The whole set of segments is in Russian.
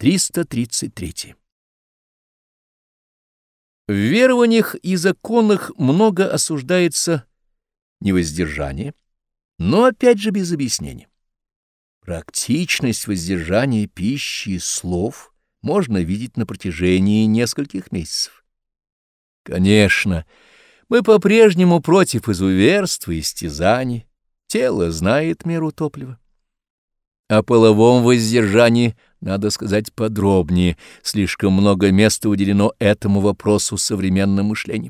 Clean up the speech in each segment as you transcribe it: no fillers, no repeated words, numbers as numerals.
333. В верованиях и законах много осуждается невоздержание, но опять же без объяснения. Практичность воздержания пищи и слов можно видеть на протяжении нескольких месяцев. Конечно, мы по-прежнему против изуверства и истязаний, тело знает меру топлива. О половом воздержании надо сказать подробнее, слишком много места уделено этому вопросу современным мышлением.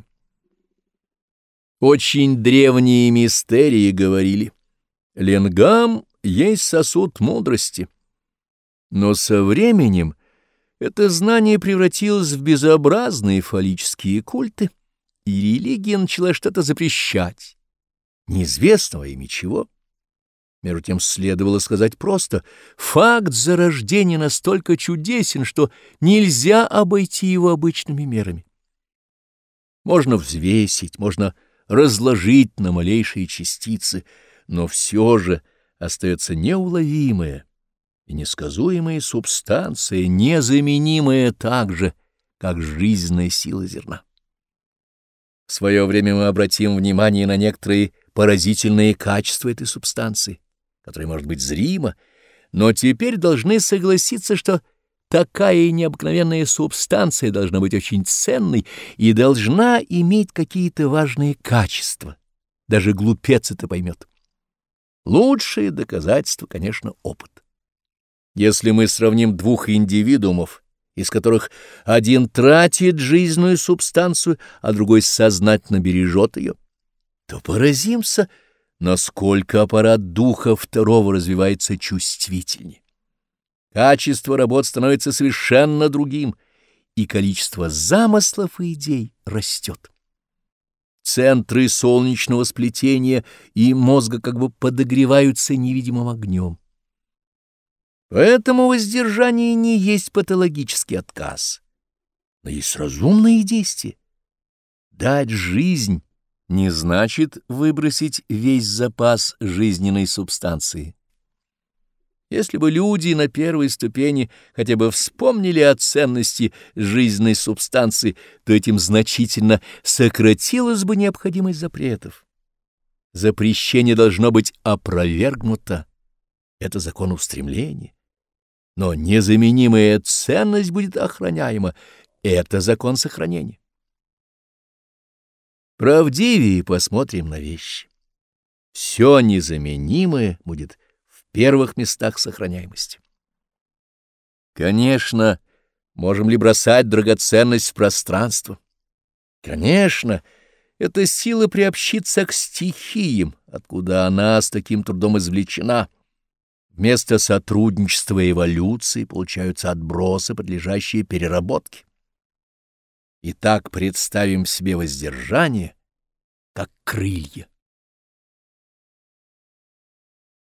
Очень древние мистерии говорили: «Ленгам есть сосуд мудрости». Но со временем это знание превратилось в безобразные фаллические культы, и религия начала что-то запрещать, неизвестно во имя чего. Между тем следовало сказать просто: факт зарождения настолько чудесен, что нельзя обойти его обычными мерами. Можно взвесить, можно разложить на малейшие частицы, но все же остается неуловимая и несказуемая субстанция, незаменимая так же, как жизненная сила зерна. В свое время мы обратим внимание на некоторые поразительные качества этой субстанции, которая может быть зрима, но теперь должны согласиться, что такая необыкновенная субстанция должна быть очень ценной и должна иметь какие-то важные качества. Даже глупец это поймет. Лучшее доказательство, конечно, опыт. Если мы сравним двух индивидуумов, из которых один тратит жизненную субстанцию, а другой сознательно бережет ее, то поразимся, насколько аппарат духа второго развивается чувствительнее. Качество работ становится совершенно другим, и количество замыслов и идей растет. Центры солнечного сплетения и мозга как бы подогреваются невидимым огнем. Поэтому воздержание не есть патологический отказ, но есть разумные действия. Дать жизнь не значит выбросить весь запас жизненной субстанции. Если бы люди на первой ступени хотя бы вспомнили о ценности жизненной субстанции, то этим значительно сократилась бы необходимость запретов. Запрещение должно быть опровергнуто. Это закон устремления. Но незаменимая ценность будет охраняема. Это закон сохранения. Правдивее посмотрим на вещи. Все незаменимое будет в первых местах сохраняемости. Конечно, можем ли бросать драгоценность в пространство? Конечно, эта сила приобщится к стихиям, откуда она с таким трудом извлечена. Вместо сотрудничества и эволюции получаются отбросы, подлежащие переработке. Итак, представим себе воздержание как крылья.